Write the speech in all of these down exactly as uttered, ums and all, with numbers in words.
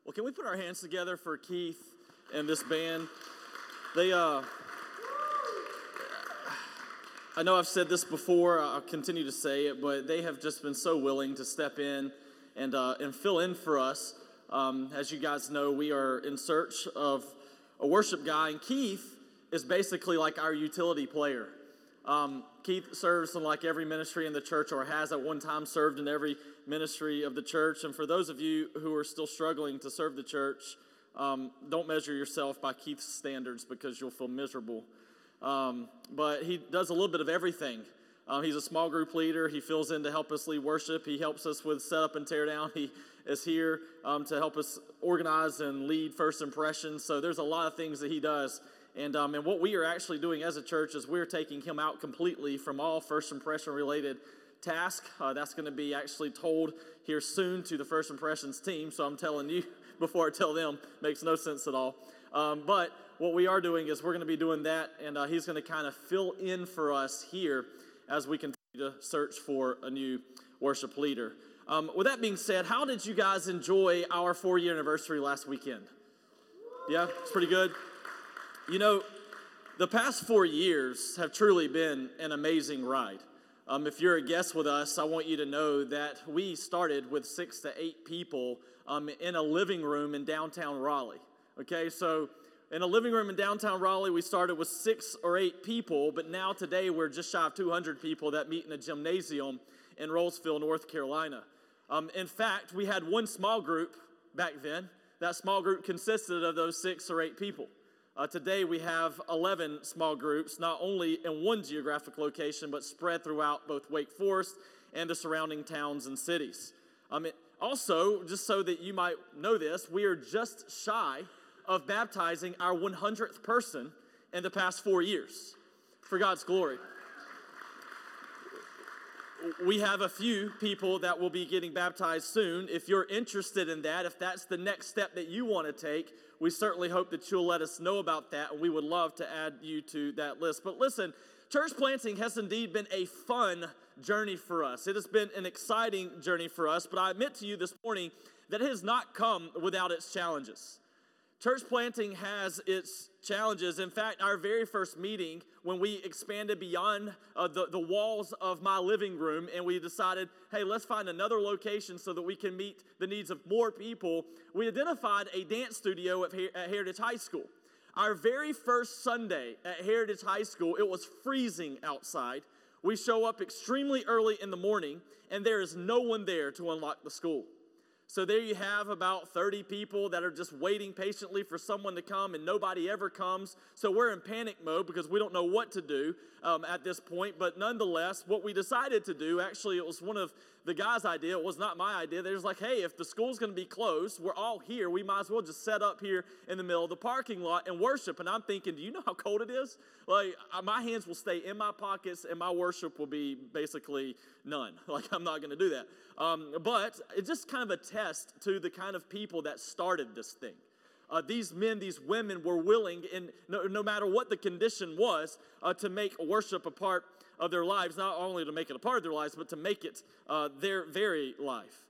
Well, can we put our hands together for Keith and this band? They, uh, I know I've said this before, I'll continue to say it, but they have just been so willing to step in and uh, and fill in for us. Um, as you guys know, we are in search of a worship guy, and Keith is basically like our utility player. Um, Keith serves in like every ministry in the church, or has at one time served in every ministry of the church. And for those of you who are still struggling to serve the church, um, don't measure yourself by Keith's standards because you'll feel miserable. Um, but he does a little bit of everything. Uh, he's a small group leader. He fills in to help us lead worship. He helps us with setup and tear down. He is here um, to help us organize and lead First Impressions. So there's a lot of things that he does. And um, and what we are actually doing as a church is we're taking him out completely from all First Impression related tasks. Uh, that's going to be actually told here soon to the First Impressions team. So I'm telling you before I tell them, makes no sense at all. Um, but what we are doing is we're going to be doing that, and uh, he's going to kind of fill in for us here as we continue to search for a new worship leader. Um, with that being said, how did you guys enjoy our four-year anniversary last weekend? Yeah, it's pretty good. You know, the past four years have truly been an amazing ride. Um, if you're a guest with us, I want you to know that we started with six to eight people um, in a living room in downtown Raleigh. Okay, so in a living room in downtown Raleigh, we started with six or eight people, but now today we're just shy of two hundred people that meet in a gymnasium in Rolesville, North Carolina. Um, in fact, we had one small group back then. That small group consisted of those six or eight people. Uh, today we have eleven small groups, not only in one geographic location, but spread throughout both Wake Forest and the surrounding towns and cities. Um, it, also, just so that you might know this, we are just shy of baptizing our one hundredth person in the past four years, for God's glory. We have a few people that will be getting baptized soon. If you're interested in that, if that's the next step that you want to take, we certainly hope that you'll let us know about that, and we would love to add you to that list. But listen, church planting has indeed been a fun journey for us. It has been an exciting journey for us, but I admit to you this morning that it has not come without its challenges. Church planting has its challenges. In fact, our very first meeting, when we expanded beyond uh, the, the walls of my living room and we decided, hey, let's find another location so that we can meet the needs of more people, we identified a dance studio at, Her- at Heritage High School. Our very first Sunday at Heritage High School, it was freezing outside. We show up extremely early in the morning, and there is no one there to unlock the school. So there you have about thirty people that are just waiting patiently for someone to come, and nobody ever comes. So we're in panic mode because we don't know what to do um, at this point. But nonetheless, what we decided to do, actually, it was one of the guys' idea. It was not my idea. They're just like, hey, if the school's going to be closed, we're all here. We might as well just set up here in the middle of the parking lot and worship. And I'm thinking, do you know how cold it is? Like, my hands will stay in my pockets, and my worship will be basically none. Like, I'm not going to do that. Um, but it's just kind of a test to the kind of people that started this thing. Uh, these men, these women were willing, in no, no matter what the condition was, uh, to make worship a part of their lives, not only to make it a part of their lives, but to make it uh, their very life.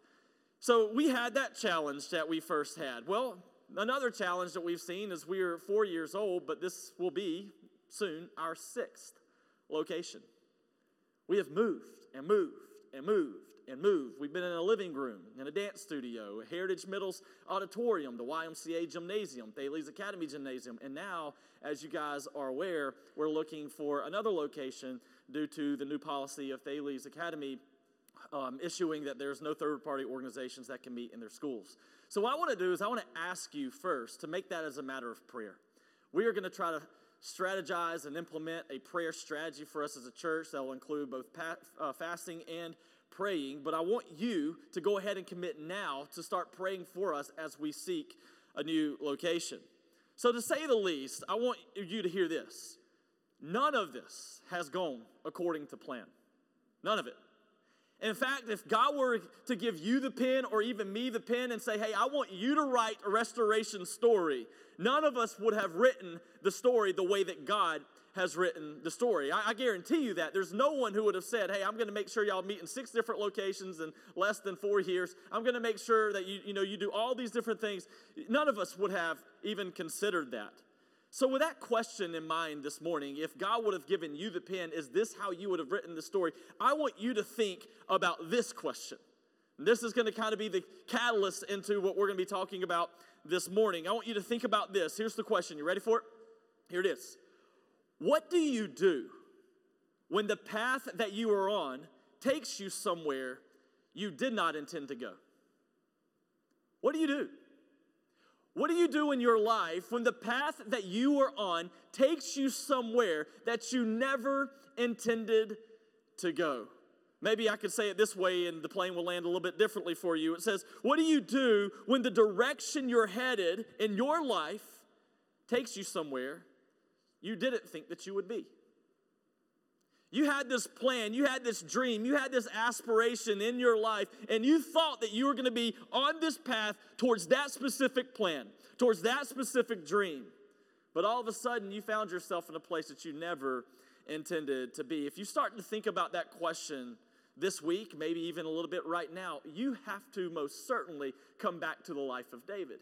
So we had that challenge that we first had. Well, another challenge that we've seen is we are four years old, but this will be soon our sixth location. We have moved and moved and moved and moved. We've been in a living room, in a dance studio, a Heritage Middle's auditorium, the Y M C A gymnasium, Thales Academy gymnasium, and now, as you guys are aware, we're looking for another location due to the new policy of Thales Academy um, issuing that there's no third-party organizations that can meet in their schools. So what I want to do is I want to ask you first to make that as a matter of prayer. We are going to try to strategize and implement a prayer strategy for us as a church that will include both pa- uh, fasting and praying, but I want you to go ahead and commit now to start praying for us as we seek a new location. So to say the least, I want you to hear this. None of this has gone according to plan. None of it. In fact, if God were to give you the pen or even me the pen and say, hey, I want you to write a restoration story, none of us would have written the story the way that God has written the story. I, I guarantee you that. There's no one who would have said, hey, I'm going to make sure y'all meet in six different locations in less than four years. I'm going to make sure that you, you know, you do all these different things. None of us would have even considered that. So with that question in mind this morning, if God would have given you the pen, is this how you would have written the story? I want you to think about this question. This is going to kind of be the catalyst into what we're going to be talking about this morning. I want you to think about this. Here's the question. You ready for it? Here it is. What do you do when the path that you are on takes you somewhere you did not intend to go? What do you do? What do you do in your life when the path that you are on takes you somewhere that you never intended to go? Maybe I could say it this way and the plane will land a little bit differently for you. It says, what do you do when the direction you're headed in your life takes you somewhere you didn't think that you would be? You had this plan, you had this dream, you had this aspiration in your life, and you thought that you were going to be on this path towards that specific plan, towards that specific dream. But all of a sudden, you found yourself in a place that you never intended to be. If you start to think about that question this week, maybe even a little bit right now, you have to most certainly come back to the life of David.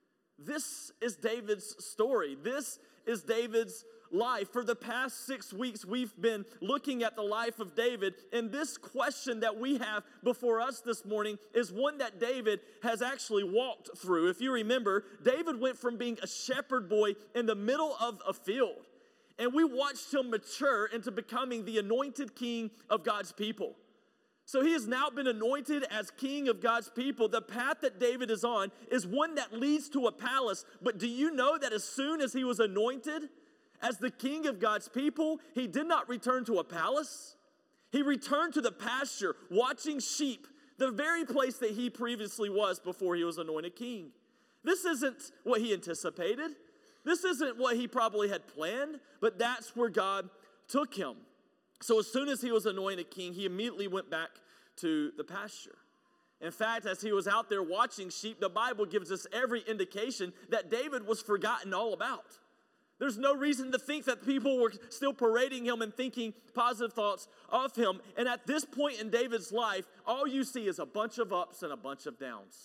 This is David's story. This is David's life. For the past six weeks, we've been looking at the life of David, and this question that we have before us this morning is one that David has actually walked through. If you remember, David went from being a shepherd boy in the middle of a field, and we watched him mature into becoming the anointed king of God's people. So he has now been anointed as king of God's people. The path that David is on is one that leads to a palace. But do you know that as soon as he was anointed as the king of God's people, he did not return to a palace? He returned to the pasture, watching sheep, the very place that he previously was before he was anointed king. This isn't what he anticipated. This isn't what he probably had planned, but that's where God took him. So as soon as he was anointed king, he immediately went back to the pasture. In fact, as he was out there watching sheep, the Bible gives us every indication that David was forgotten all about. There's no reason to think that people were still parading him and thinking positive thoughts of him. And at this point in David's life, all you see is a bunch of ups and a bunch of downs.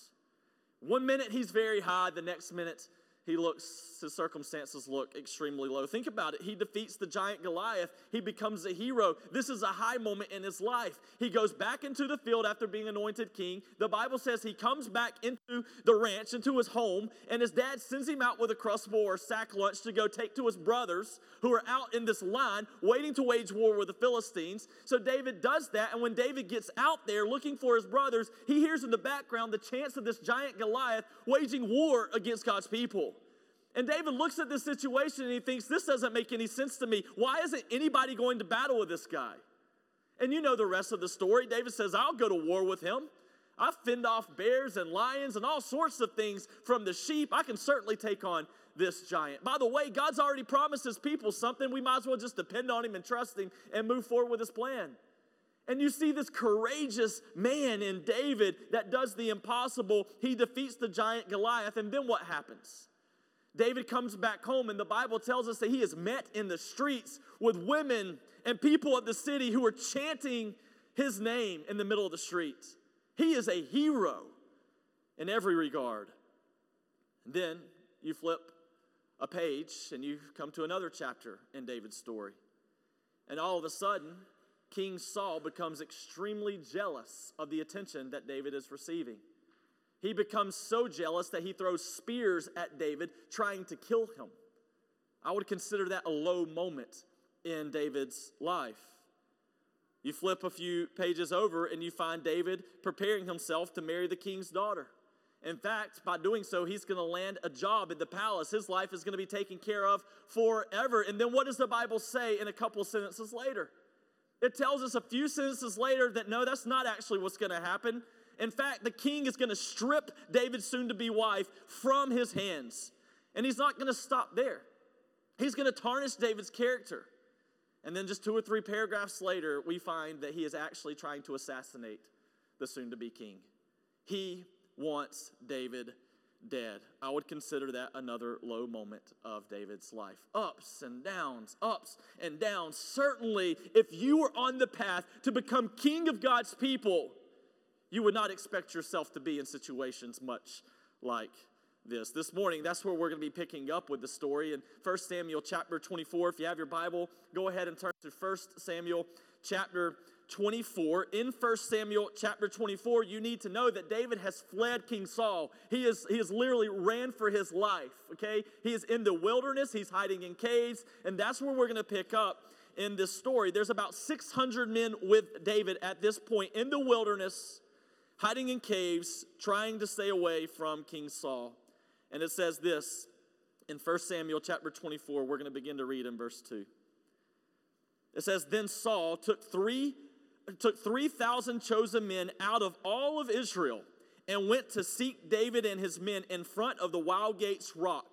One minute he's very high, the next minute he looks, his circumstances look extremely low. Think about it. He defeats the giant Goliath. He becomes a hero. This is a high moment in his life. He goes back into the field after being anointed king. The Bible says he comes back into the ranch, into his home, and his dad sends him out with a crust bowl or sack lunch to go take to his brothers who are out in this line waiting to wage war with the Philistines. So David does that, and when David gets out there looking for his brothers, he hears in the background the chants of this giant Goliath waging war against God's people. And David looks at this situation and he thinks, this doesn't make any sense to me. Why isn't anybody going to battle with this guy? And you know the rest of the story. David says, I'll go to war with him. I've fended off bears and lions and all sorts of things from the sheep. I can certainly take on this giant. By the way, God's already promised his people something. We might as well just depend on him and trust him and move forward with his plan. And you see this courageous man in David that does the impossible. He defeats the giant Goliath, and then what happens? David comes back home, and the Bible tells us that he is met in the streets with women and people of the city who are chanting his name in the middle of the street. He is a hero in every regard. And then you flip a page, and you come to another chapter in David's story. And all of a sudden, King Saul becomes extremely jealous of the attention that David is receiving. He becomes so jealous that he throws spears at David, trying to kill him. I would consider that a low moment in David's life. You flip a few pages over and you find David preparing himself to marry the king's daughter. In fact, by doing so, he's going to land a job at the palace. His life is going to be taken care of forever. And then what does the Bible say in a couple sentences later? It tells us a few sentences later that no, that's not actually what's going to happen. In fact, the king is going to strip David's soon-to-be wife from his hands. And he's not going to stop there. He's going to tarnish David's character. And then just two or three paragraphs later, we find that he is actually trying to assassinate the soon-to-be king. He wants David dead. I would consider that another low moment of David's life. Ups and downs, ups and downs. Certainly, if you were on the path to become king of God's people, you would not expect yourself to be in situations much like this. This morning, that's where we're going to be picking up with the story in First Samuel chapter twenty-four. If you have your Bible, go ahead and turn to First Samuel chapter twenty-four. In First Samuel chapter twenty-four, you need to know that David has fled King Saul. He is he has literally ran for his life, okay? He is in the wilderness. He's hiding in caves, and that's where we're going to pick up in this story. There's about six hundred men with David at this point in the wilderness, hiding in caves, trying to stay away from King Saul. And it says this in First Samuel chapter twenty-four. We're going to begin to read in verse two. It says, Then Saul took three took three thousand chosen men out of all of Israel and went to seek David and his men in front of the Wild Gates rock.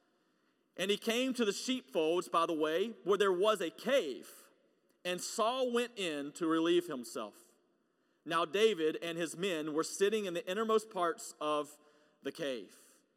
And he came to the sheepfolds by the way, where there was a cave, and Saul went in to relieve himself. Now David and his men were sitting in the innermost parts of the cave.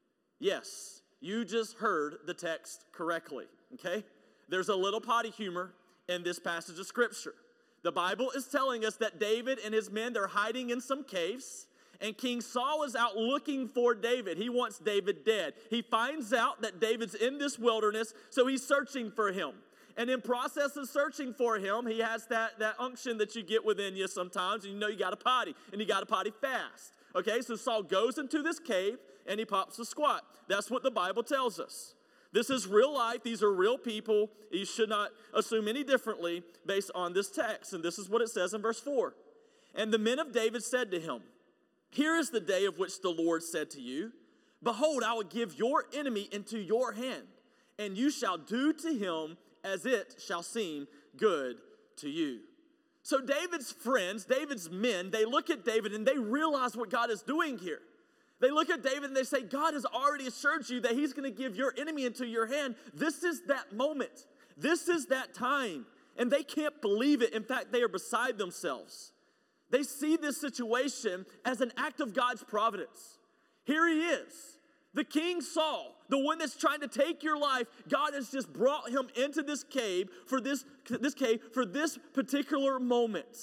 Yes, you just heard the text correctly, okay? There's a little potty humor in this passage of Scripture. The Bible is telling us that David and his men, they're hiding in some caves, and King Saul is out looking for David. He wants David dead. He finds out that David's in this wilderness, so he's searching for him. And in process of searching for him, he has that, that unction that you get within you sometimes, and you know you got to potty, and you got to potty fast. Okay, so Saul goes into this cave, and he pops a squat. That's what the Bible tells us. This is real life. These are real people. You should not assume any differently based on this text. And this is what it says in verse four. And the men of David said to him, Here is the day of which the Lord said to you, Behold, I will give your enemy into your hand, and you shall do to him as it shall seem good to you. So David's friends, David's men, they look at David and they realize what God is doing here. They look at David and they say, God has already assured you that he's going to give your enemy into your hand. This is that moment. This is that time. And they can't believe it. In fact, they are beside themselves. They see this situation as an act of God's providence. Here he is, the King Saul, the one that's trying to take your life. God has just brought him into this cave for this, this cave for this particular moment.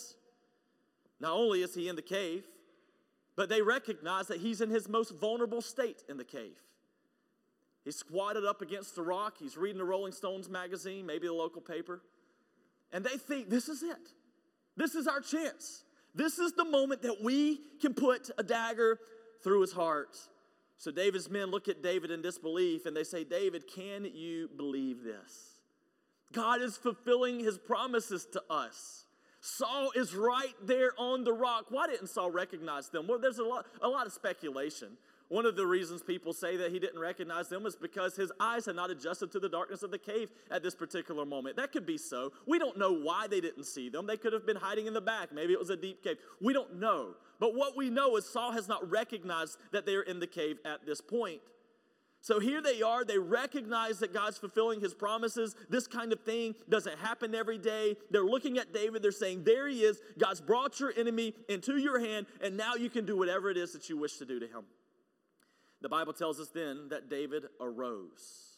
Not only is he in the cave, but they recognize that he's in his most vulnerable state in the cave. He's squatted up against the rock. He's reading the Rolling Stones magazine, maybe the local paper. And they think, this is it. This is our chance. This is the moment that we can put a dagger through his heart. So David's men look at David in disbelief and they say, David, can you believe this? God is fulfilling his promises to us. Saul is right there on the rock. Why didn't Saul recognize them? Well, there's a lot, a lot of speculation. One of the reasons people say that he didn't recognize them is because his eyes had not adjusted to the darkness of the cave at this particular moment. That could be so. We don't know why they didn't see them. They could have been hiding in the back. Maybe it was a deep cave. We don't know. But what we know is Saul has not recognized that they're in the cave at this point. So here they are. They recognize that God's fulfilling his promises. This kind of thing doesn't happen every day. They're looking at David. They're saying, there he is. God's brought your enemy into your hand, and now you can do whatever it is that you wish to do to him. The Bible tells us then that David arose.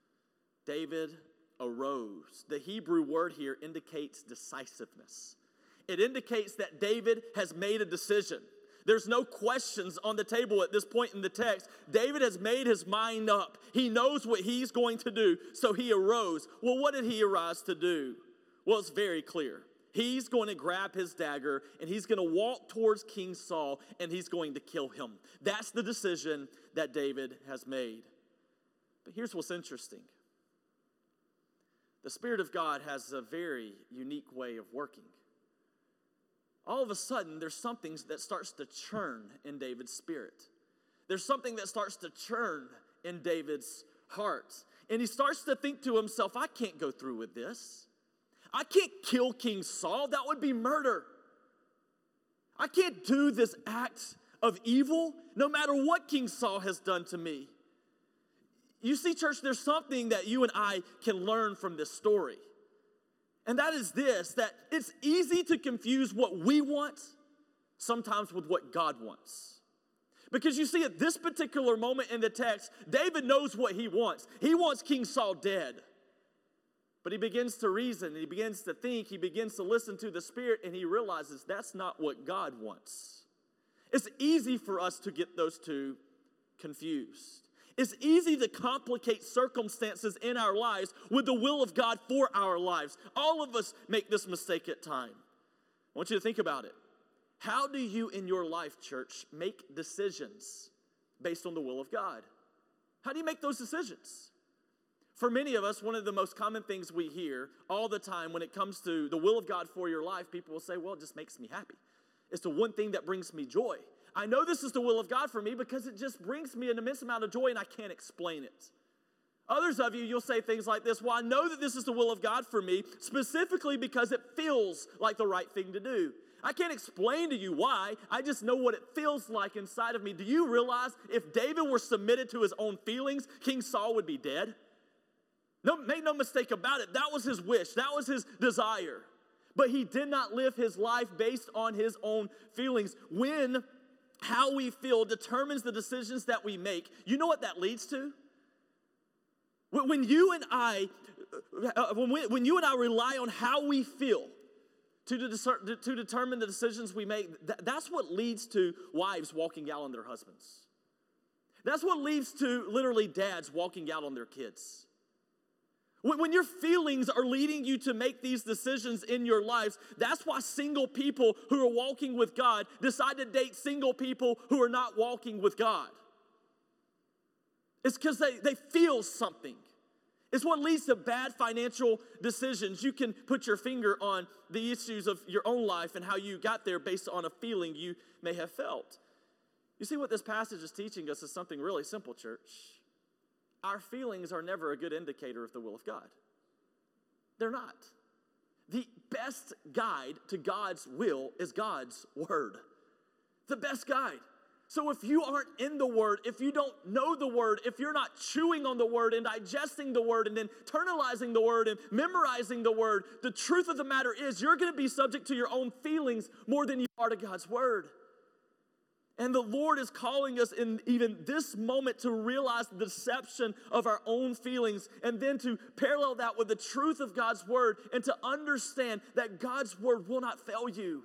David arose. The Hebrew word here indicates decisiveness. It indicates that David has made a decision. There's no questions on the table at this point in the text. David has made his mind up. He knows what he's going to do, so he arose. Well, what did he arise to do? Well, it's very clear. He's going to grab his dagger, and he's going to walk towards King Saul, and he's going to kill him. That's the decision that David has made. But here's what's interesting. The Spirit of God has a very unique way of working. All of a sudden, there's something that starts to churn in David's spirit. There's something that starts to churn in David's heart. And he starts to think to himself, I can't go through with this. I can't kill King Saul. That would be murder. I can't do this act of evil no matter what King Saul has done to me. You see, church, there's something that you and I can learn from this story. And that is this, that it's easy to confuse what we want sometimes with what God wants. Because you see, at this particular moment in the text, David knows what he wants. He wants King Saul dead. But he begins to reason, he begins to think, he begins to listen to the Spirit, and he realizes that's not what God wants. It's easy for us to get those two confused. It's easy to complicate circumstances in our lives with the will of God for our lives. All of us make this mistake at times. I want you to think about it. How do you in your life, church, make decisions based on the will of God? How do you make those decisions? For many of us, one of the most common things we hear all the time when it comes to the will of God for your life, people will say, well, it just makes me happy. It's the one thing that brings me joy. I know this is the will of God for me because it just brings me an immense amount of joy and I can't explain it. Others of you, you'll say things like this, well, I know that this is the will of God for me specifically because it feels like the right thing to do. I can't explain to you why. I just know what it feels like inside of me. Do you realize if David were submitted to his own feelings, King Saul would be dead? No, make no mistake about it. That was his wish. That was his desire. But he did not live his life based on his own feelings. When how we feel determines the decisions that we make, you know what that leads to? When you and I, when, we, when you and I rely on how we feel to, de- to determine the decisions we make, that's what leads to wives walking out on their husbands. That's what leads to literally dads walking out on their kids. When your feelings are leading you to make these decisions in your lives, that's why single people who are walking with God decide to date single people who are not walking with God. It's because they, they feel something. It's what leads to bad financial decisions. You can put your finger on the issues of your own life and how you got there based on a feeling you may have felt. You see, what this passage is teaching us is something really simple, church. Our feelings are never a good indicator of the will of God. They're not. The best guide to God's will is God's word. The best guide. So if you aren't in the word, if you don't know the word, if you're not chewing on the word and digesting the word and then internalizing the word and memorizing the word, the truth of the matter is you're going to be subject to your own feelings more than you are to God's word. And the Lord is calling us in even this moment to realize the deception of our own feelings and then to parallel that with the truth of God's word and to understand that God's word will not fail you.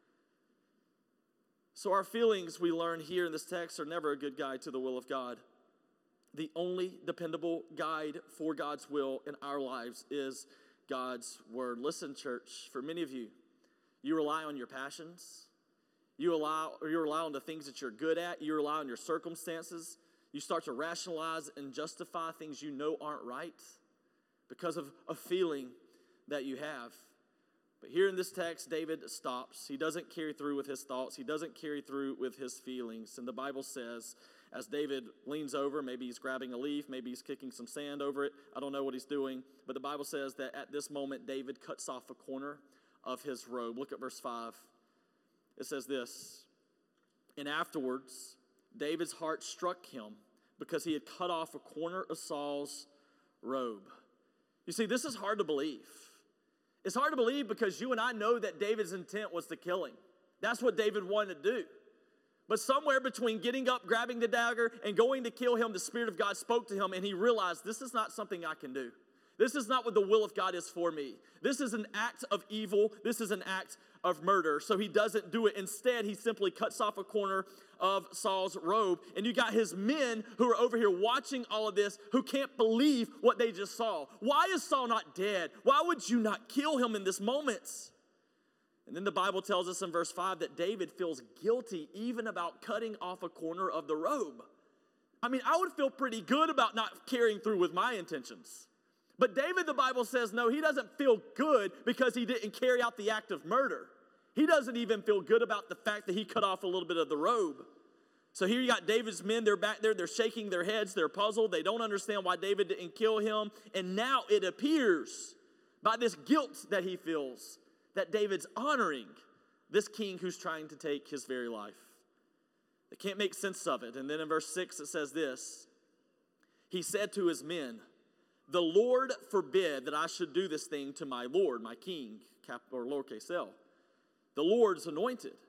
So our feelings, we learn here in this text, are never a good guide to the will of God. The only dependable guide for God's will in our lives is God's word. Listen, church, for many of you, you rely on your passions. You allow, or you rely on the things that you're good at. You rely on your circumstances. You start to rationalize and justify things you know aren't right because of a feeling that you have. But here in this text, David stops. He doesn't carry through with his thoughts. He doesn't carry through with his feelings. And the Bible says, as David leans over, maybe he's grabbing a leaf, maybe he's kicking some sand over it. I don't know what he's doing. But the Bible says that at this moment, David cuts off a corner of his robe. Look at verse five. It says this, and afterwards, David's heart struck him because he had cut off a corner of Saul's robe. You see, this is hard to believe. It's hard to believe because you and I know that David's intent was to kill him. That's what David wanted to do. But somewhere between getting up, grabbing the dagger, and going to kill him, the Spirit of God spoke to him, and he realized this is not something I can do. This is not what the will of God is for me. This is an act of evil. This is an act of murder. So he doesn't do it. Instead, he simply cuts off a corner of Saul's robe. And you got his men who are over here watching all of this who can't believe what they just saw. Why is Saul not dead? Why would you not kill him in this moment? And then the Bible tells us in verse five that David feels guilty even about cutting off a corner of the robe. I mean, I would feel pretty good about not carrying through with my intentions. But David, the Bible says, no, he doesn't feel good because he didn't carry out the act of murder. He doesn't even feel good about the fact that he cut off a little bit of the robe. So here you got David's men, they're back there, they're shaking their heads, they're puzzled, they don't understand why David didn't kill him. And now it appears by this guilt that he feels that David's honoring this king who's trying to take his very life. They can't make sense of it. And then in verse six it says this, he said to his men, the Lord forbid that I should do this thing to my Lord, my king, cap or lowercase l, the Lord's anointed.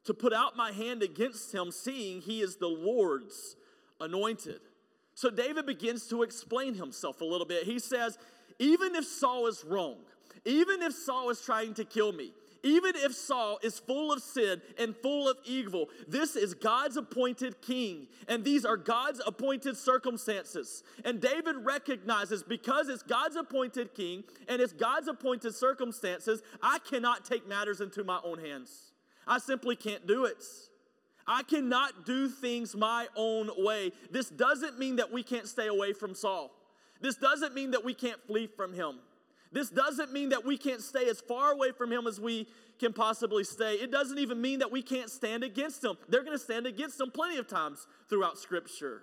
to put out my hand against him, seeing he is the Lord's anointed. So David begins to explain himself a little bit. He says, even if Saul is wrong, even if Saul is trying to kill me, even if Saul is full of sin and full of evil, this is God's appointed king, and these are God's appointed circumstances. And David recognizes, because it's God's appointed king and it's God's appointed circumstances, I cannot take matters into my own hands. I simply can't do it. I cannot do things my own way. This doesn't mean that we can't stay away from Saul. This doesn't mean that we can't flee from him. This doesn't mean that we can't stay as far away from him as we can possibly stay. It doesn't even mean that we can't stand against him. They're going to stand against him plenty of times throughout Scripture.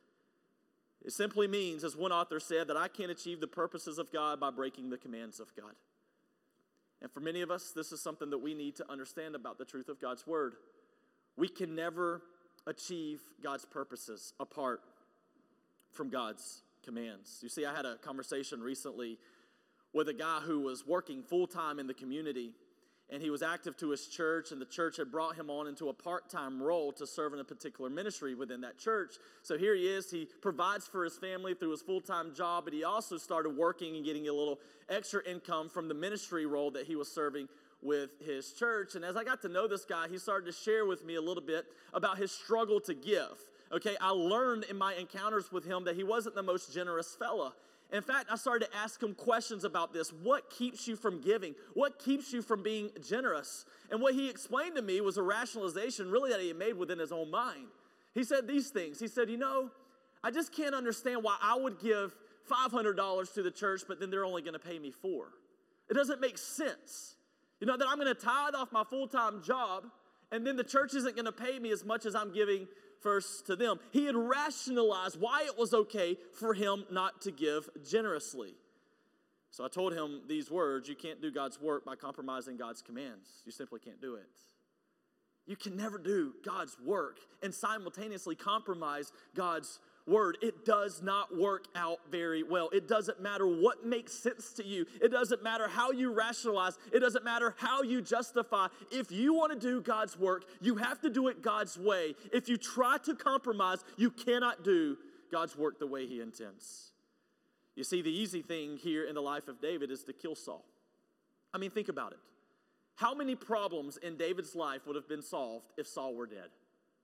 It simply means, as one author said, that I can't achieve the purposes of God by breaking the commands of God. And for many of us, this is something that we need to understand about the truth of God's word. We can never achieve God's purposes apart from God's commands. You see, I had a conversation recently with a guy who was working full-time in the community, and he was active to his church, and the church had brought him on into a part-time role to serve in a particular ministry within that church. So here he is. He provides for his family through his full-time job, but he also started working and getting a little extra income from the ministry role that he was serving with his church. And as I got to know this guy, he started to share with me a little bit about his struggle to give. Okay, I learned in my encounters with him that he wasn't the most generous fella. In fact, I started to ask him questions about this. What keeps you from giving? What keeps you from being generous? And what he explained to me was a rationalization really that he had made within his own mind. He said these things. He said, you know, I just can't understand why I would give five hundred dollars to the church, but then they're only going to pay me four. It doesn't make sense. You know, that I'm going to tithe off my full-time job, and then the church isn't going to pay me as much as I'm giving first to them. He had rationalized why it was okay for him not to give generously. So I told him these words: you can't do God's work by compromising God's commands. You simply can't do it. You can never do God's work and simultaneously compromise God's word. It does not work out very well. It doesn't matter what makes sense to you. It doesn't matter how you rationalize. It doesn't matter how you justify. If you want to do God's work, you have to do it God's way. If you try to compromise, you cannot do God's work the way he intends. You see, the easy thing here in the life of David is to kill Saul. I mean, think about it. How many problems in David's life would have been solved if Saul were dead?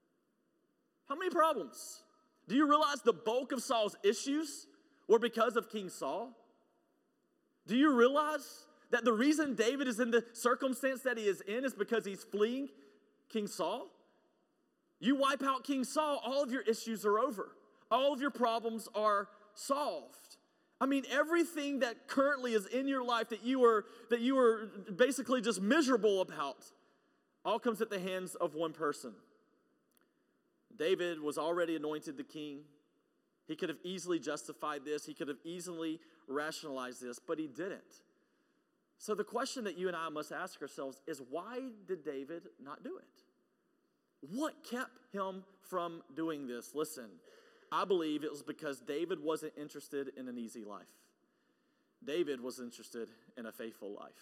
How many problems? Do you realize the bulk of Saul's issues were because of King Saul? Do you realize that the reason David is in the circumstance that he is in is because he's fleeing King Saul? You wipe out King Saul, all of your issues are over. All of your problems are solved. I mean, everything that currently is in your life that you are that you are basically just miserable about, all comes at the hands of one person. David was already anointed the king. He could have easily justified this. He could have easily rationalized this, but he didn't. So the question that you and I must ask ourselves is, why did David not do it? What kept him from doing this? Listen, I believe it was because David wasn't interested in an easy life. David was interested in a faithful life.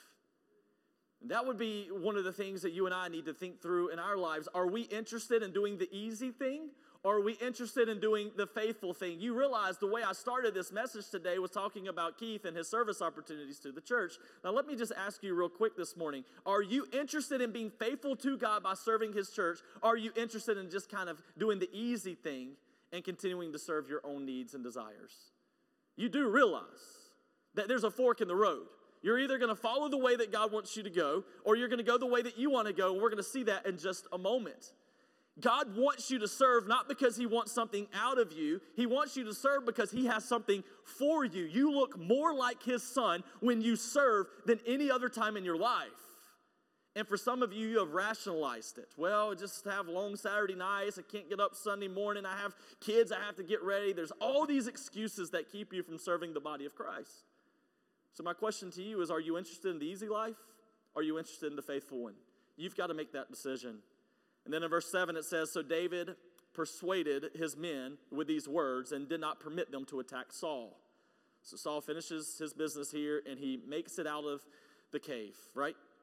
And that would be one of the things that you and I need to think through in our lives. Are we interested in doing the easy thing, or are we interested in doing the faithful thing? You realize the way I started this message today was talking about Keith and his service opportunities to the church. Now let me just ask you real quick this morning. Are you interested in being faithful to God by serving his church? Or are you interested in just kind of doing the easy thing and continuing to serve your own needs and desires? You do realize that there's a fork in the road. You're either going to follow the way that God wants you to go, or you're going to go the way that you want to go, and we're going to see that in just a moment. God wants you to serve not because he wants something out of you. He wants you to serve because he has something for you. You look more like his son when you serve than any other time in your life. And for some of you, you have rationalized it. Well, I just have long Saturday nights. I can't get up Sunday morning. I have kids. I have to get ready. There's all these excuses that keep you from serving the body of Christ. So my question to you is, are you interested in the easy life? Or are you interested in the faithful one? You've got to make that decision. And then in verse seven it says, so David persuaded his men with these words and did not permit them to attack Saul. So Saul finishes his business here and he makes it out of the cave, right?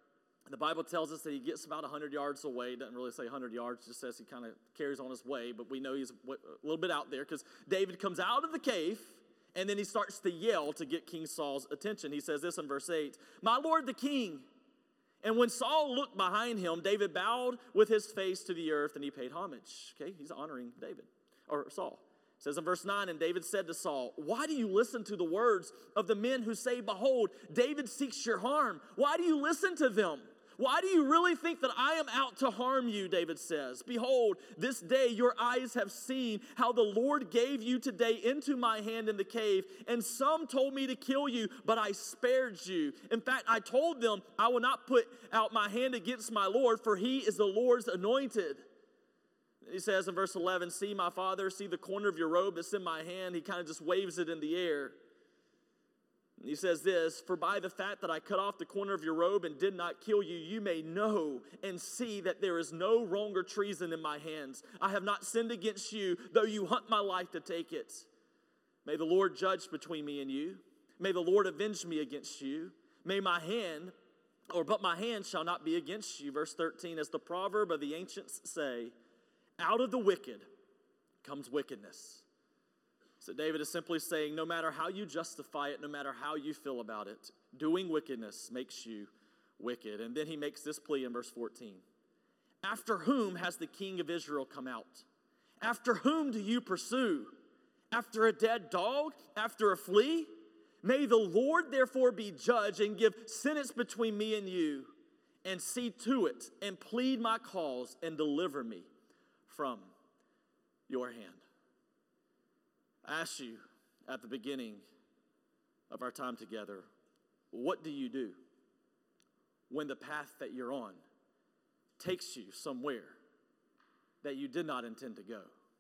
The Bible tells us that he gets about one hundred yards away. It doesn't really say one hundred yards, just says he kind of carries on his way, but we know he's a little bit out there because David comes out of the cave and then he starts to yell to get King Saul's attention. He says this in verse eight, "My lord the king." And when Saul looked behind him, David bowed with his face to the earth and he paid homage. Okay, he's honoring David, or Saul. It says in verse nine, "And David said to Saul, why do you listen to the words of the men who say, behold, David seeks your harm? Why do you listen to them? Why do you really think that I am out to harm you?" David says. "Behold, this day your eyes have seen how the Lord gave you today into my hand in the cave, and some told me to kill you, but I spared you. In fact, I told them, I will not put out my hand against my Lord, for he is the Lord's anointed." He says in verse eleven, "See, my father, see the corner of your robe that's in my hand." He kind of just waves it in the air. He says this, "For by the fact that I cut off the corner of your robe and did not kill you, you may know and see that there is no wrong or treason in my hands. I have not sinned against you, though you hunt my life to take it. May the Lord judge between me and you. May the Lord avenge me against you. May my hand, or but my hand shall not be against you." Verse thirteen, "As the proverb of the ancients say, out of the wicked comes wickedness." So David is simply saying, no matter how you justify it, no matter how you feel about it, doing wickedness makes you wicked. And then he makes this plea in verse fourteen. "After whom has the king of Israel come out? After whom do you pursue? After a dead dog? After a flea? May the Lord therefore be judge and give sentence between me and you, and see to it, and plead my cause, and deliver me from your hand." I asked you at the beginning of our time together, what do you do when the path that you're on takes you somewhere that you did not intend to go?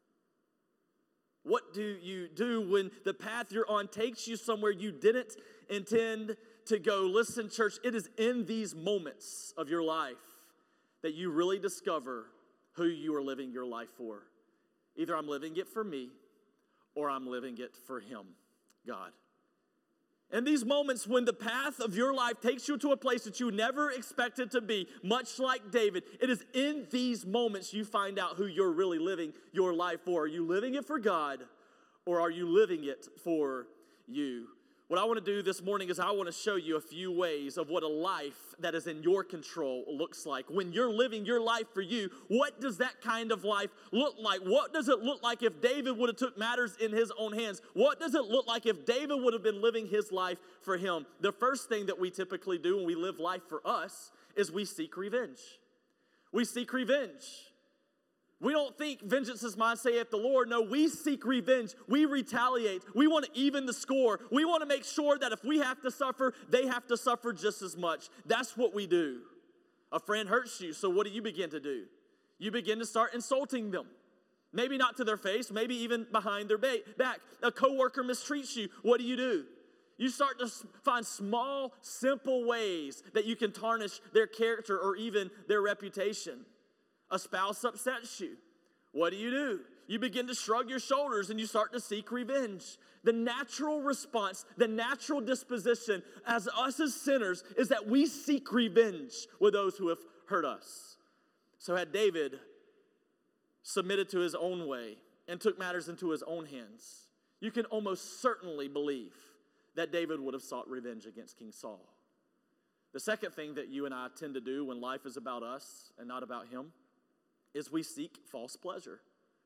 What do you do when the path you're on takes you somewhere you didn't intend to go? Listen, church, it is in these moments of your life that you really discover who you are living your life for. Either I'm living it for me, or I'm living it for him, God. In these moments when the path of your life takes you to a place that you never expected to be, much like David, it is in these moments you find out who you're really living your life for. Are you living it for God, or are you living it for you? What I want to do this morning is I want to show you a few ways of what a life that is in your control looks like. When you're living your life for you, what does that kind of life look like? What does it look like if David would have took matters in his own hands? What does it look like if David would have been living his life for him? The first thing that we typically do when we live life for us is we seek revenge. We seek revenge. We don't think vengeance is mine, saith the Lord. No, we seek revenge. We retaliate. We want to even the score. We want to make sure that if we have to suffer, they have to suffer just as much. That's what we do. A friend hurts you, so what do you begin to do? You begin to start insulting them. Maybe not to their face, maybe even behind their back. A coworker mistreats you. What do you do? You start to find small, simple ways that you can tarnish their character or even their reputation. A spouse upsets you. What do you do? You begin to shrug your shoulders and you start to seek revenge. The natural response, the natural disposition as us as sinners is that we seek revenge with those who have hurt us. So had David submitted to his own way and took matters into his own hands, you can almost certainly believe that David would have sought revenge against King Saul. The second thing that you and I tend to do when life is about us and not about him is we seek false pleasure.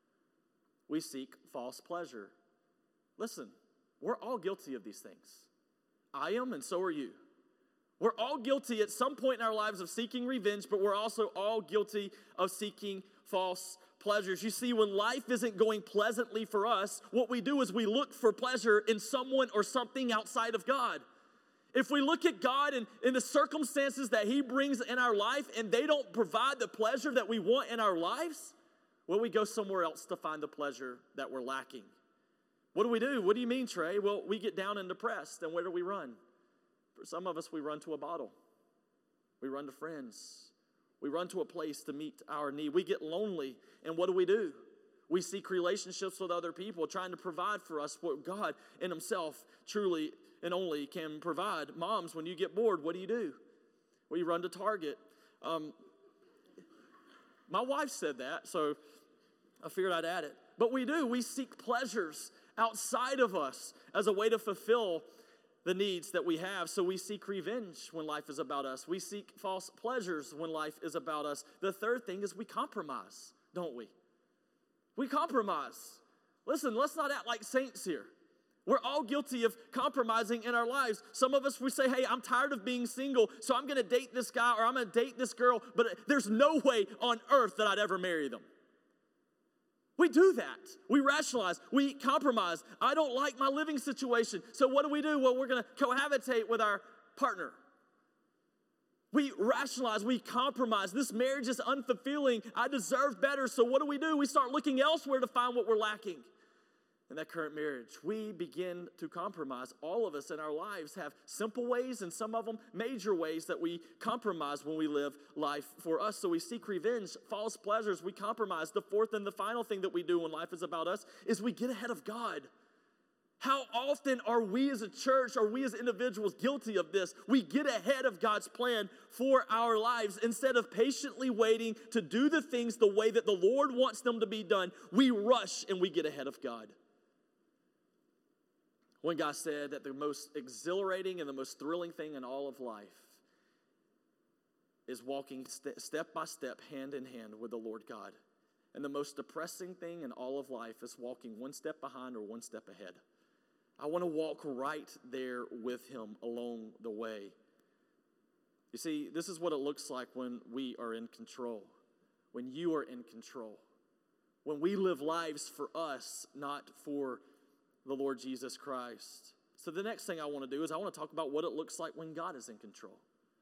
We seek false pleasure. Listen, we're all guilty of these things. I am, and so are you. We're all guilty at some point in our lives of seeking revenge, but we're also all guilty of seeking false pleasures. You see, when life isn't going pleasantly for us, what we do is we look for pleasure in someone or something outside of God. If we look at God and in the circumstances that he brings in our life and they don't provide the pleasure that we want in our lives, well, we go somewhere else to find the pleasure that we're lacking. What do we do? What do you mean, Trey? Well, we get down and depressed, and where do we run? For some of us, we run to a bottle. We run to friends. We run to a place to meet our need. We get lonely, and what do we do? We seek relationships with other people, trying to provide for us what God in himself truly and only can provide. Moms, when you get bored, what do you do? Well, you run to Target. Um, my wife said that, so I figured I'd add it. But we do. We seek pleasures outside of us as a way to fulfill the needs that we have. So we seek revenge when life is about us. We seek false pleasures when life is about us. The third thing is we compromise, don't we? We compromise. Listen, let's not act like saints here. We're all guilty of compromising in our lives. Some of us, we say, hey, I'm tired of being single, so I'm going to date this guy or I'm going to date this girl, but there's no way on earth that I'd ever marry them. We do that. We rationalize. We compromise. I don't like my living situation. So what do we do? Well, we're going to cohabitate with our partner. We rationalize. We compromise. This marriage is unfulfilling. I deserve better. So what do we do? We start looking elsewhere to find what we're lacking in that current marriage. We begin to compromise. All of us in our lives have simple ways and some of them major ways that we compromise when we live life for us. So we seek revenge, false pleasures, we compromise. The fourth and the final thing that we do when life is about us is we get ahead of God. How often are we as a church, are we as individuals guilty of this? We get ahead of God's plan for our lives. Instead of patiently waiting to do the things the way that the Lord wants them to be done, we rush and we get ahead of God. One guy said that the most exhilarating and the most thrilling thing in all of life is walking st- step by step, hand in hand with the Lord God. And the most depressing thing in all of life is walking one step behind or one step ahead. I want to walk right there with him along the way. You see, this is what it looks like when we are in control, when you are in control, when we live lives for us, not for the Lord Jesus Christ. So the next thing I want to do is I want to talk about what it looks like when God is in control.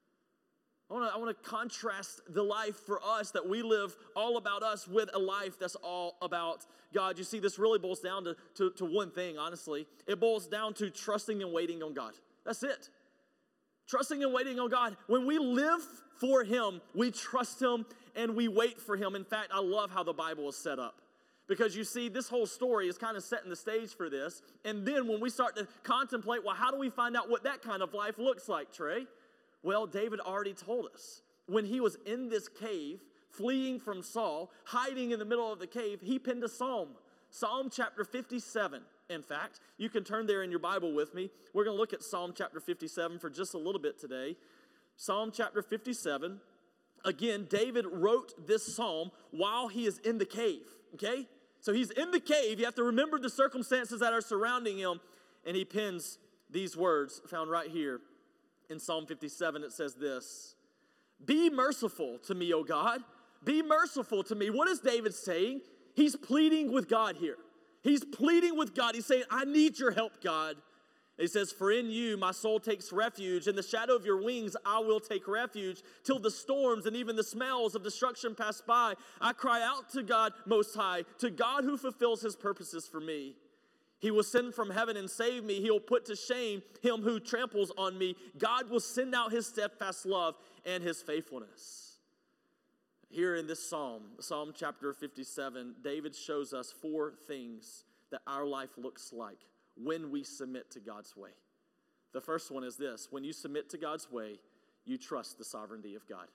I want to, I want to contrast the life for us that we live all about us with a life that's all about God. You see, this really boils down to, to, to one thing, honestly. It boils down to trusting and waiting on God. That's it. Trusting and waiting on God. When we live for Him, we trust Him and we wait for Him. In fact, I love how the Bible is set up. Because you see, this whole story is kind of setting the stage for this. And then when we start to contemplate, well, how do we find out what that kind of life looks like, Trey? Well, David already told us. When he was in this cave, fleeing from Saul, hiding in the middle of the cave, he penned a psalm. Psalm chapter fifty-seven. In fact, you can turn there in your Bible with me. We're going to look at Psalm chapter fifty-seven for just a little bit today. Psalm chapter fifty-seven. Again, David wrote this psalm while he is in the cave, okay? So he's in the cave. You have to remember the circumstances that are surrounding him. And he pens these words found right here in Psalm fifty-seven. It says this: "Be merciful to me, O God. Be merciful to me." What is David saying? He's pleading with God here. He's pleading with God. He's saying, I need your help, God. He says, "For in you my soul takes refuge. In the shadow of your wings I will take refuge. Till the storms and even the smells of destruction pass by, I cry out to God Most High, to God who fulfills His purposes for me. He will send from heaven and save me. He will put to shame him who tramples on me. God will send out His steadfast love and His faithfulness." Here in this psalm, Psalm chapter fifty-seven, David shows us four things that our life looks like when we submit to God's way. The first one is this: when you submit to God's way, you trust the sovereignty of God.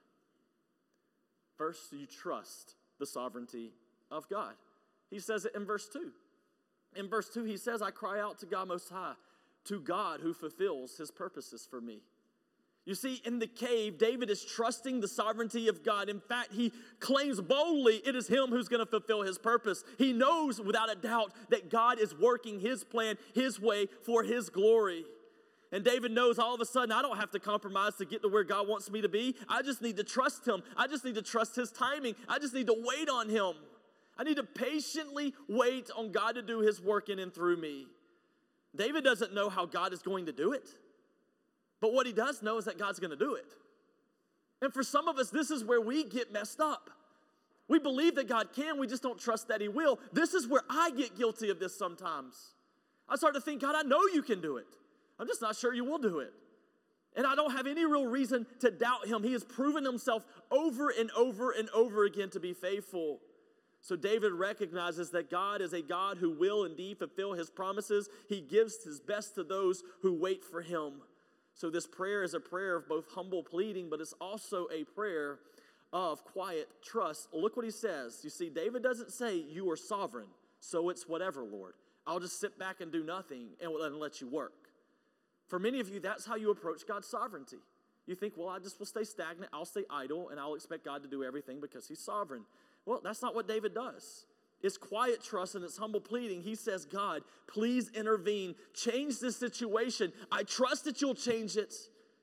First, you trust the sovereignty of God. He says it in verse two. In verse two, he says, "I cry out to God Most High, to God who fulfills His purposes for me." You see, in the cave, David is trusting the sovereignty of God. In fact, he claims boldly it is Him who's going to fulfill His purpose. He knows without a doubt that God is working His plan, His way, for His glory. And David knows all of a sudden, I don't have to compromise to get to where God wants me to be. I just need to trust Him. I just need to trust His timing. I just need to wait on Him. I need to patiently wait on God to do His work in and through me. David doesn't know how God is going to do it. But what he does know is that God's going to do it. And for some of us, this is where we get messed up. We believe that God can, we just don't trust that He will. This is where I get guilty of this sometimes. I start to think, God, I know you can do it. I'm just not sure you will do it. And I don't have any real reason to doubt Him. He has proven Himself over and over and over again to be faithful. So David recognizes that God is a God who will indeed fulfill His promises. He gives His best to those who wait for Him. So this prayer is a prayer of both humble pleading, but it's also a prayer of quiet trust. Look what he says. You see, David doesn't say, you are sovereign, so it's whatever, Lord. I'll just sit back and do nothing and, and let you work. For many of you, that's how you approach God's sovereignty. You think, well, I just will stay stagnant, I'll stay idle, and I'll expect God to do everything because he's sovereign. Well, that's not what David does. It's quiet trust and it's humble pleading. He says, God, please intervene. Change this situation. I trust that you'll change it.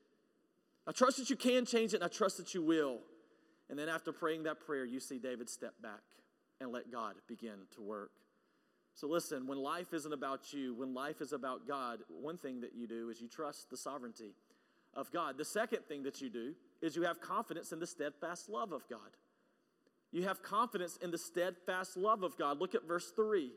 I trust that you can change it, and I trust that you will. And then after praying that prayer, you see David step back and let God begin to work. So listen, when life isn't about you, when life is about God, one thing that you do is you trust the sovereignty of God. The second thing that you do is you have confidence in the steadfast love of God. You have confidence in the steadfast love of God. Look at verse three.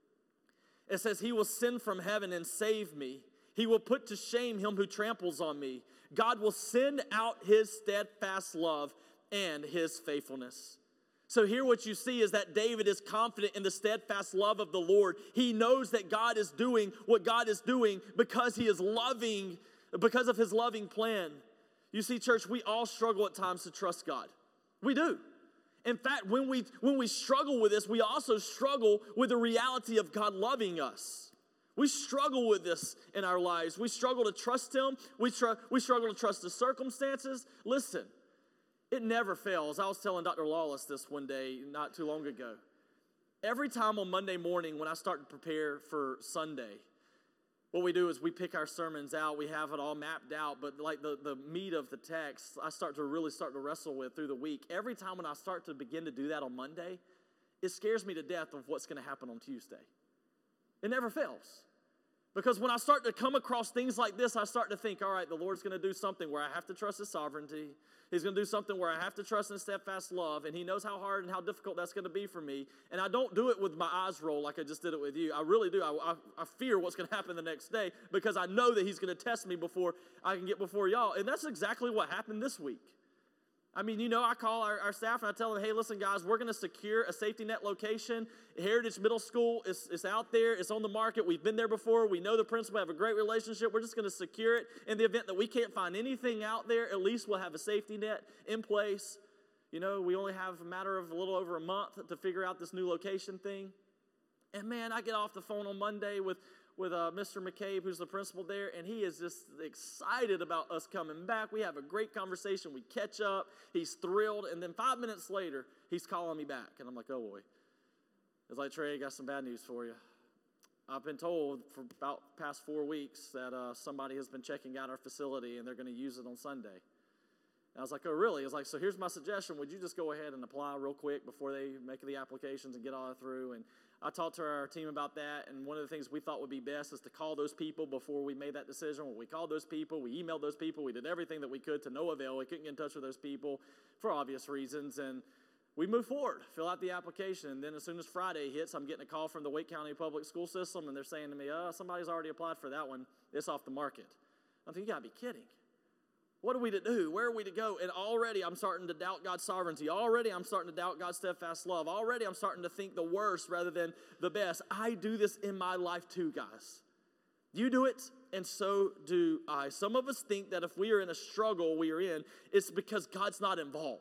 It says, he will send from heaven and save me. He will put to shame him who tramples on me. God will send out his steadfast love and his faithfulness. So here what you see is that David is confident in the steadfast love of the Lord. He knows that God is doing what God is doing because he is loving, because of his loving plan. You see, church, we all struggle at times to trust God. We do. In fact, when we when we struggle with this, we also struggle with the reality of God loving us. We struggle with this in our lives. We struggle to trust him. We, tr- we struggle to trust the circumstances. Listen, it never fails. I was telling Doctor Lawless this one day not too long ago. Every time on Monday morning when I start to prepare for Sunday, what we do is we pick our sermons out. We have it all mapped out, but like the, the meat of the text, I start to really start to wrestle with through the week. Every time when I start to begin to do that on Monday, it scares me to death of what's going to happen on Tuesday. It never fails. Because when I start to come across things like this, I start to think, all right, the Lord's going to do something where I have to trust his sovereignty. He's going to do something where I have to trust in steadfast love, and he knows how hard and how difficult that's going to be for me. And I don't do it with my eyes rolled like I just did it with you. I really do. I, I, I fear what's going to happen the next day because I know that he's going to test me before I can get before y'all. And that's exactly what happened this week. I mean, you know, I call our, our staff and I tell them, hey, listen, guys, we're going to secure a safety net location. Heritage Middle School is, is out there. It's on the market. We've been there before. We know the principal, have a great relationship. We're just going to secure it. In the event that we can't find anything out there, at least we'll have a safety net in place. You know, we only have a matter of a little over a month to figure out this new location thing. And, man, I get off the phone on Monday with with uh, Mister McCabe, who's the principal there, and he is just excited about us coming back. We have a great conversation. We catch up. He's thrilled. And then five minutes later, he's calling me back. And I'm like, oh, boy. It's like, Trey, I got some bad news for you. I've been told for about past four weeks that uh, somebody has been checking out our facility, and they're going to use it on Sunday. And I was like, oh, really? I was like, so here's my suggestion. Would you just go ahead and apply real quick before they make the applications and get all that through? And I talked to our team about that, and one of the things we thought would be best is to call those people before we made that decision. When we called those people, we emailed those people, we did everything that we could to no avail. We couldn't get in touch with those people for obvious reasons, and we moved forward, fill out the application, and then as soon as Friday hits, I'm getting a call from the Wake County Public School System, and they're saying to me, oh, somebody's already applied for that one. It's off the market. I'm thinking, you got to be kidding. What are we to do? Where are we to go? And already I'm starting to doubt God's sovereignty. Already I'm starting to doubt God's steadfast love. Already I'm starting to think the worst rather than the best. I do this in my life too, guys. You do it, and so do I. Some of us think that if we are in a struggle we are in, it's because God's not involved.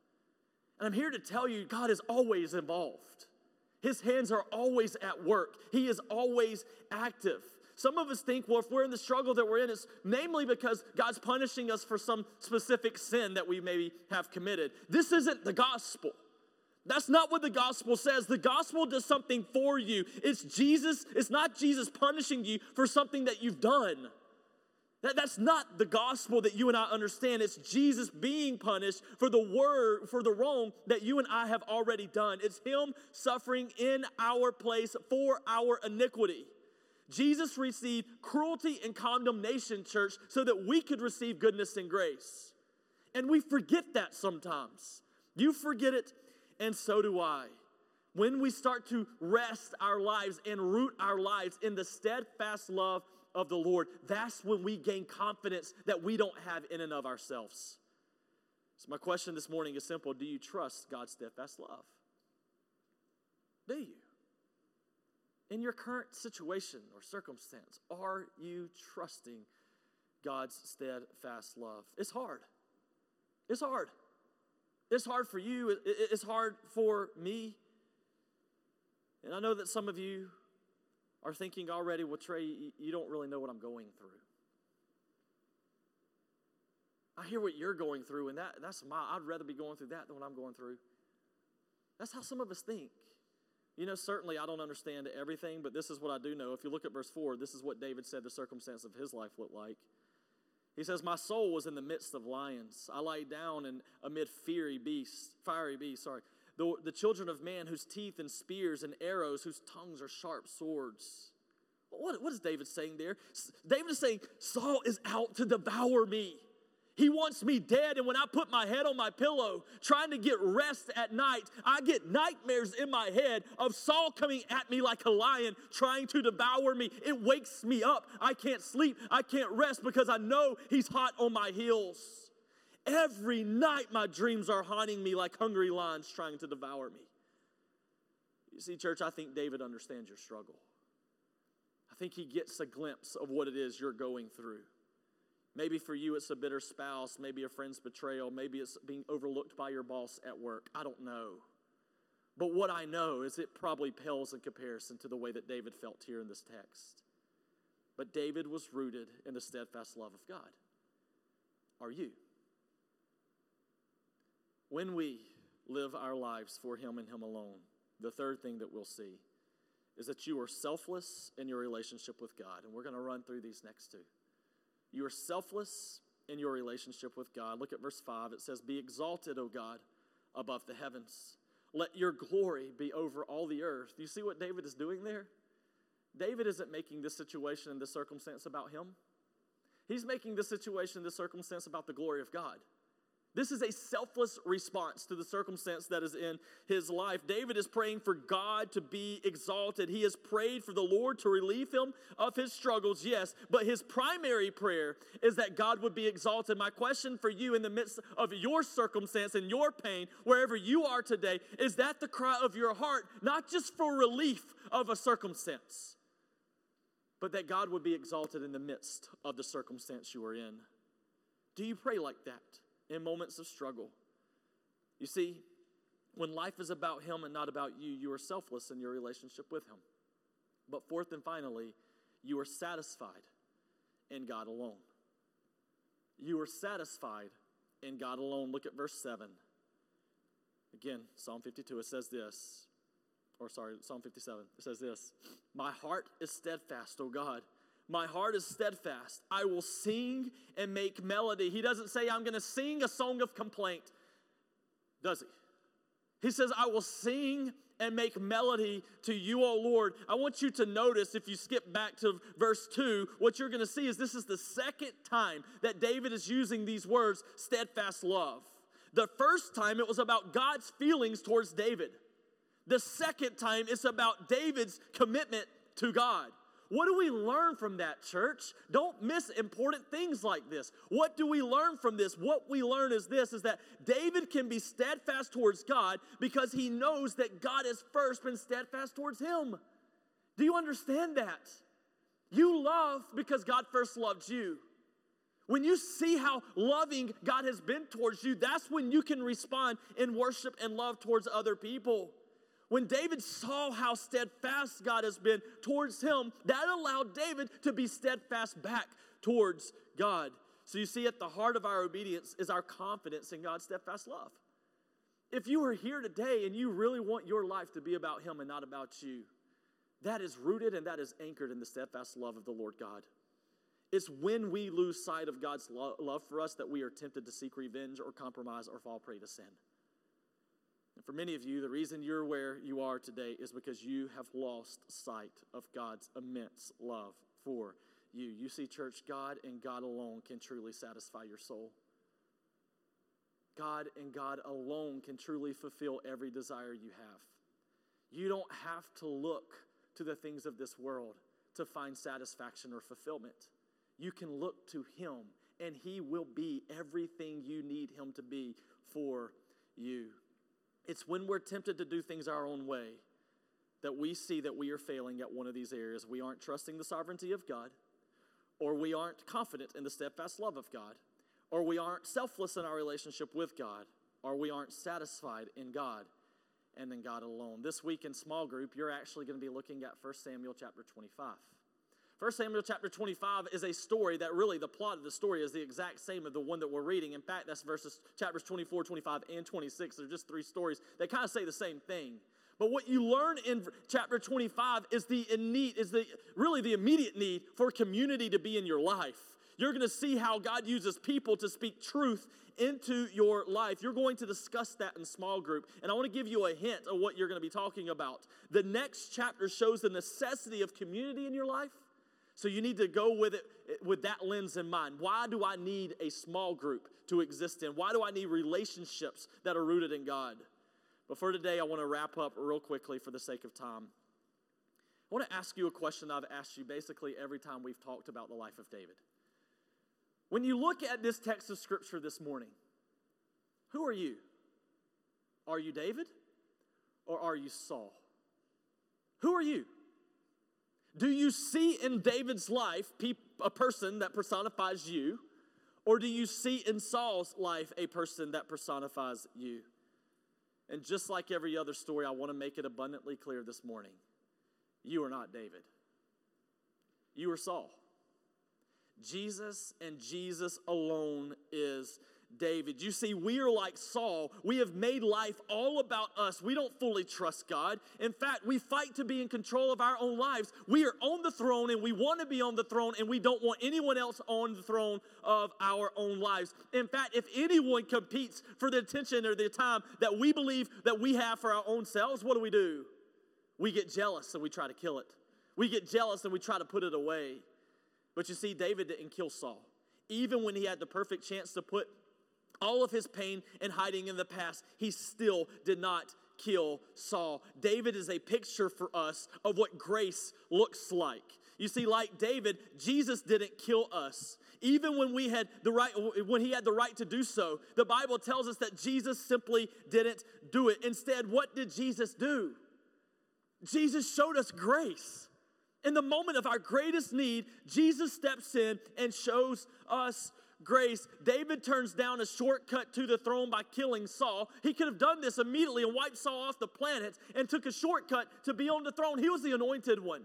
And I'm here to tell you, God is always involved. His hands are always at work. He is always active. Some of us think, well, if we're in the struggle that we're in, it's namely because God's punishing us for some specific sin that we maybe have committed. This isn't the gospel. That's not what the gospel says. The gospel does something for you. It's Jesus. It's not Jesus punishing you for something that you've done. That, that's not the gospel that you and I understand. It's Jesus being punished for the word, for the wrong that you and I have already done. It's him suffering in our place for our iniquity. Jesus received cruelty and condemnation, church, so that we could receive goodness and grace. And we forget that sometimes. You forget it, and so do I. When we start to rest our lives and root our lives in the steadfast love of the Lord, that's when we gain confidence that we don't have in and of ourselves. So my question this morning is simple. Do you trust God's steadfast love? Do you? In your current situation or circumstance, are you trusting God's steadfast love? It's hard. It's hard. It's hard for you. It's hard for me. And I know that some of you are thinking already, well, Trey, you don't really know what I'm going through. I hear what you're going through, and that, that's my, I'd rather be going through that than what I'm going through. That's how some of us think. You know, certainly I don't understand everything, but this is what I do know. If you look at verse four, this is what David said the circumstance of his life looked like. He says, my soul was in the midst of lions. I lay down in, amid fiery beasts, fiery beasts, sorry. The, the children of man whose teeth and spears and arrows, whose tongues are sharp swords. What, what is David saying there? David is saying, Saul is out to devour me. He wants me dead, and when I put my head on my pillow, trying to get rest at night, I get nightmares in my head of Saul coming at me like a lion, trying to devour me. It wakes me up. I can't sleep. I can't rest because I know he's hot on my heels. Every night my dreams are haunting me like hungry lions trying to devour me. You see, church, I think David understands your struggle. I think he gets a glimpse of what it is you're going through. Maybe for you it's a bitter spouse, maybe a friend's betrayal, maybe it's being overlooked by your boss at work. I don't know. But what I know is it probably pales in comparison to the way that David felt here in this text. But David was rooted in the steadfast love of God. Are you? When we live our lives for him and him alone, the third thing that we'll see is that you are selfless in your relationship with God. And we're going to run through these next two. You are selfless in your relationship with God. Look at verse five. It says, be exalted, O God, above the heavens. Let your glory be over all the earth. Do you see what David is doing there? David isn't making this situation and this circumstance about him. He's making this situation and this circumstance about the glory of God. This is a selfless response to the circumstance that is in his life. David is praying for God to be exalted. He has prayed for the Lord to relieve him of his struggles, yes, but his primary prayer is that God would be exalted. My question for you in the midst of your circumstance and your pain, wherever you are today, is that the cry of your heart, not just for relief of a circumstance, but that God would be exalted in the midst of the circumstance you are in? Do you pray like that in moments of struggle? You see, when life is about him and not about you, you are selfless in your relationship with him. But fourth and finally, you are satisfied in God alone. You are satisfied in God alone. Look at verse seven. Again, Psalm fifty-two, it says this. Or sorry, Psalm fifty-seven. It says this. My heart is steadfast, O God. My heart is steadfast. I will sing and make melody. He doesn't say, I'm going to sing a song of complaint, does he? He says, I will sing and make melody to you, O Lord. I want you to notice, if you skip back to verse two, what you're going to see is this is the second time that David is using these words, steadfast love. The first time it was about God's feelings towards David. The second time it's about David's commitment to God. What do we learn from that, church? Don't miss important things like this. What do we learn from this? What we learn is this, is that David can be steadfast towards God because he knows that God has first been steadfast towards him. Do you understand that? You love because God first loved you. When you see how loving God has been towards you, that's when you can respond in worship and love towards other people. When David saw how steadfast God has been towards him, that allowed David to be steadfast back towards God. So you see, at the heart of our obedience is our confidence in God's steadfast love. If you are here today and you really want your life to be about him and not about you, that is rooted and that is anchored in the steadfast love of the Lord God. It's when we lose sight of God's lo- love for us that we are tempted to seek revenge or compromise or fall prey to sin. And for many of you, the reason you're where you are today is because you have lost sight of God's immense love for you. You see, church, God and God alone can truly satisfy your soul. God and God alone can truly fulfill every desire you have. You don't have to look to the things of this world to find satisfaction or fulfillment. You can look to him, and he will be everything you need him to be for you. It's when we're tempted to do things our own way that we see that we are failing at one of these areas. We aren't trusting the sovereignty of God, or we aren't confident in the steadfast love of God, or we aren't selfless in our relationship with God, or we aren't satisfied in God and in God alone. This week in small group, you're actually going to be looking at First Samuel chapter twenty-five. First Samuel chapter twenty-five is a story that really, the plot of the story is the exact same as the one that we're reading. In fact, that's verses chapters twenty-four, twenty-five, and twenty-six. They're just three stories that kind of say the same thing. But what you learn in chapter twenty-five is the need, is the really the immediate need for community to be in your life. You're going to see how God uses people to speak truth into your life. You're going to discuss that in small group. And I want to give you a hint of what you're going to be talking about. The next chapter shows the necessity of community in your life. So you need to go with it with that lens in mind. Why do I need a small group to exist in? Why do I need relationships that are rooted in God? But for today, I want to wrap up real quickly for the sake of time. I want to ask you a question I've asked you basically every time we've talked about the life of David. When you look at this text of Scripture this morning, who are you? Are you David or are you Saul? Who are you? Do you see in David's life a person that personifies you, or do you see in Saul's life a person that personifies you? And just like every other story, I want to make it abundantly clear this morning. You are not David. You are Saul. Jesus and Jesus alone is David. You see, we are like Saul. We have made life all about us. We don't fully trust God. In fact, we fight to be in control of our own lives. We are on the throne and we want to be on the throne, and we don't want anyone else on the throne of our own lives. In fact, if anyone competes for the attention or the time that we believe that we have for our own selves, what do we do? We get jealous and we try to kill it. We get jealous and we try to put it away. But you see, David didn't kill Saul. Even when he had the perfect chance to put all of his pain and hiding in the past, he still did not kill Saul. David is a picture for us of what grace looks like. You see, like David, Jesus didn't kill us. Even when we had the right, when he had the right to do so, the Bible tells us that Jesus simply didn't do it. Instead, what did Jesus do? Jesus showed us grace. In the moment of our greatest need, Jesus steps in and shows us grace. David turns down a shortcut to the throne by killing Saul. He could have done this immediately and wiped Saul off the planet and took a shortcut to be on the throne. He was the anointed one.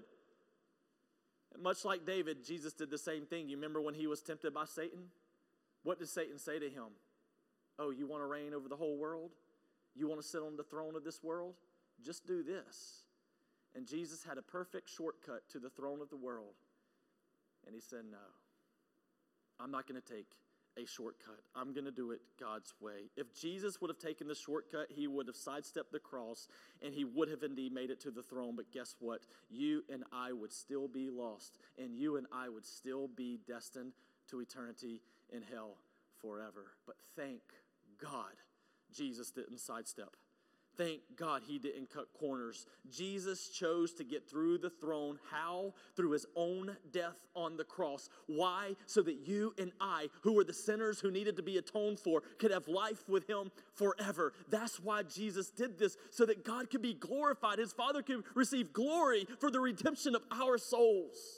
And much like David, Jesus did the same thing. You remember when he was tempted by Satan? What did Satan say to him? Oh, you want to reign over the whole world? You want to sit on the throne of this world? Just do this. And Jesus had a perfect shortcut to the throne of the world. And he said, no, I'm not going to take a shortcut. I'm going to do it God's way. If Jesus would have taken the shortcut, he would have sidestepped the cross, and he would have indeed made it to the throne. But guess what? You and I would still be lost, and you and I would still be destined to eternity in hell forever. But thank God Jesus didn't sidestep. Thank God he didn't cut corners. Jesus chose to get through the throne. How? Through his own death on the cross. Why? So that you and I, who were the sinners who needed to be atoned for, could have life with him forever. That's why Jesus did this, so that God could be glorified. His Father could receive glory for the redemption of our souls.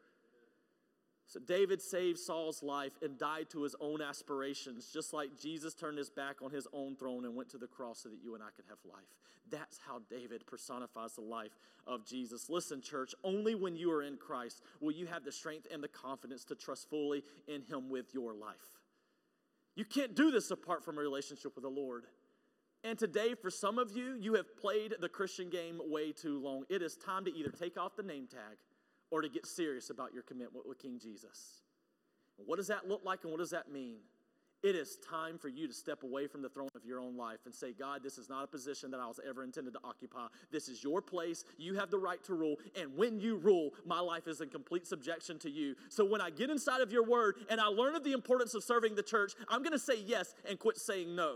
So David saved Saul's life and died to his own aspirations, just like Jesus turned his back on his own throne and went to the cross so that you and I could have life. That's how David personifies the life of Jesus. Listen, church, only when you are in Christ will you have the strength and the confidence to trust fully in him with your life. You can't do this apart from a relationship with the Lord. And today, for some of you, you have played the Christian game way too long. It is time to either take off the name tag or to get serious about your commitment with King Jesus. What does that look like and what does that mean? It is time for you to step away from the throne of your own life and say, God, this is not a position that I was ever intended to occupy. This is your place. You have the right to rule. And when you rule, my life is in complete subjection to you. So when I get inside of your word and I learn of the importance of serving the church, I'm going to say yes and quit saying no.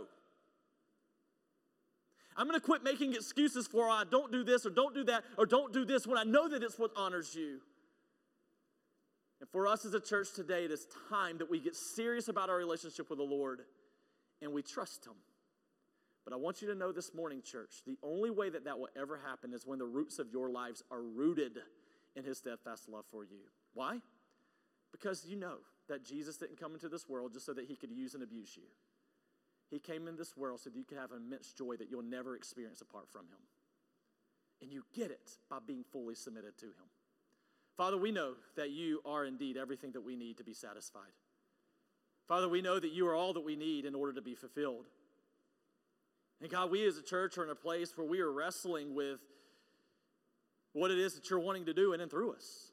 I'm going to quit making excuses for I don't do this or don't do that or don't do this when I know that it's what honors you. And for us as a church today, it is time that we get serious about our relationship with the Lord and we trust him. But I want you to know this morning, church, the only way that that will ever happen is when the roots of your lives are rooted in his steadfast love for you. Why? Because you know that Jesus didn't come into this world just so that he could use and abuse you. He came in this world so that you can have an immense joy that you'll never experience apart from him. And you get it by being fully submitted to him. Father, we know that you are indeed everything that we need to be satisfied. Father, we know that you are all that we need in order to be fulfilled. And God, we as a church are in a place where we are wrestling with what it is that you're wanting to do in and through us.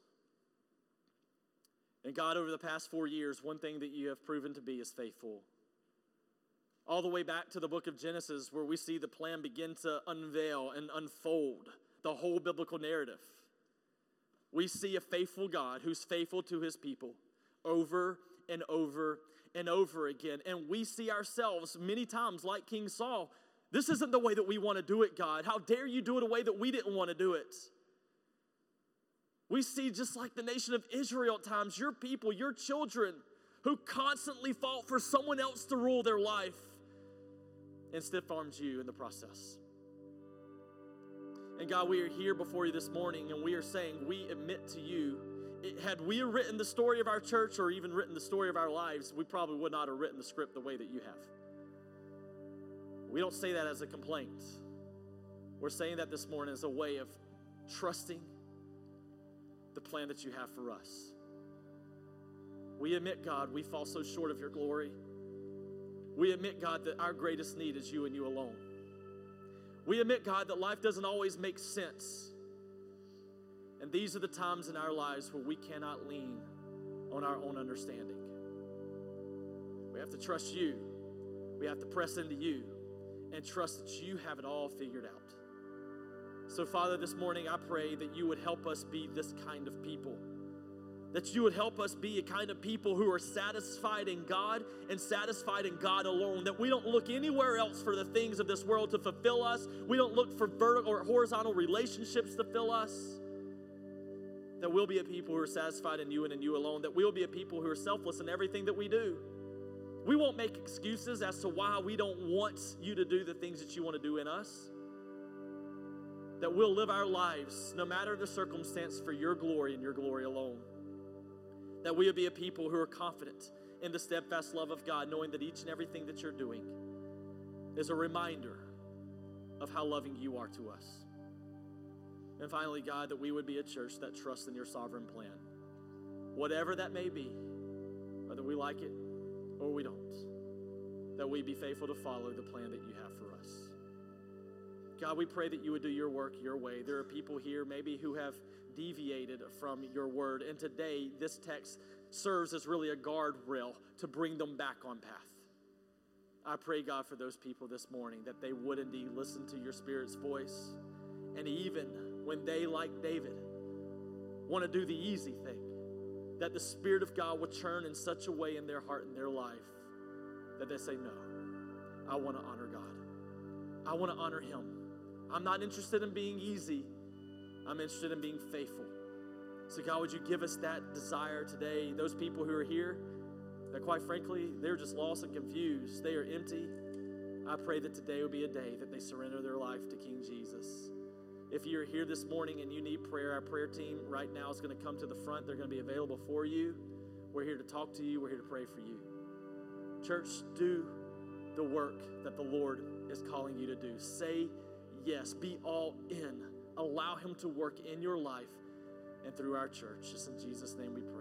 And God, over the past four years, one thing that you have proven to be is faithful. All the way back to the book of Genesis, where we see the plan begin to unveil and unfold the whole biblical narrative. We see a faithful God who's faithful to his people over and over and over again. And we see ourselves many times like King Saul. This isn't the way that we want to do it, God. How dare you do it a way that we didn't want to do it? We see, just like the nation of Israel at times, your people, your children, who constantly fought for someone else to rule their life and stiff-armed you in the process. And God, we are here before you this morning, and we are saying, we admit to you, it, had we written the story of our church or even written the story of our lives, we probably would not have written the script the way that you have. We don't say that as a complaint. We're saying that this morning as a way of trusting the plan that you have for us. We admit, God, we fall so short of your glory. We admit, God, that our greatest need is you and you alone. We admit, God, that life doesn't always make sense. And these are the times in our lives where we cannot lean on our own understanding. We have to trust you. We have to press into you and trust that you have it all figured out. So, Father, this morning I pray that you would help us be this kind of people. That you would help us be a kind of people who are satisfied in God and satisfied in God alone. That we don't look anywhere else for the things of this world to fulfill us. We don't look for vertical or horizontal relationships to fill us. That we'll be a people who are satisfied in you and in you alone. That we'll be a people who are selfless in everything that we do. We won't make excuses as to why we don't want you to do the things that you want to do in us. That we'll live our lives, no matter the circumstance, for your glory and your glory alone. That we will be a people who are confident in the steadfast love of God, knowing that each and everything that you're doing is a reminder of how loving you are to us. And finally, God, that we would be a church that trusts in your sovereign plan. Whatever that may be, whether we like it or we don't, that we be faithful to follow the plan that you have for us. God, we pray that you would do your work your way. There are people here maybe who have deviated from your word, and today this text serves as really a guardrail to bring them back on path. I pray, God, for those people this morning that they would indeed listen to your Spirit's voice, and even when they, like David, want to do the easy thing, that the Spirit of God would churn in such a way in their heart and their life that they say, no, I want to honor God. I want to honor him. I'm not interested in being easy. I'm interested in being faithful. So God, would you give us that desire today? Those people who are here, that quite frankly, they're just lost and confused. They are empty. I pray that today will be a day that they surrender their life to King Jesus. If you're here this morning and you need prayer, our prayer team right now is going to come to the front. They're going to be available for you. We're here to talk to you. We're here to pray for you. Church, do the work that the Lord is calling you to do. Say yes. Be all in. Allow him to work in your life and through our church. Just in Jesus' name we pray.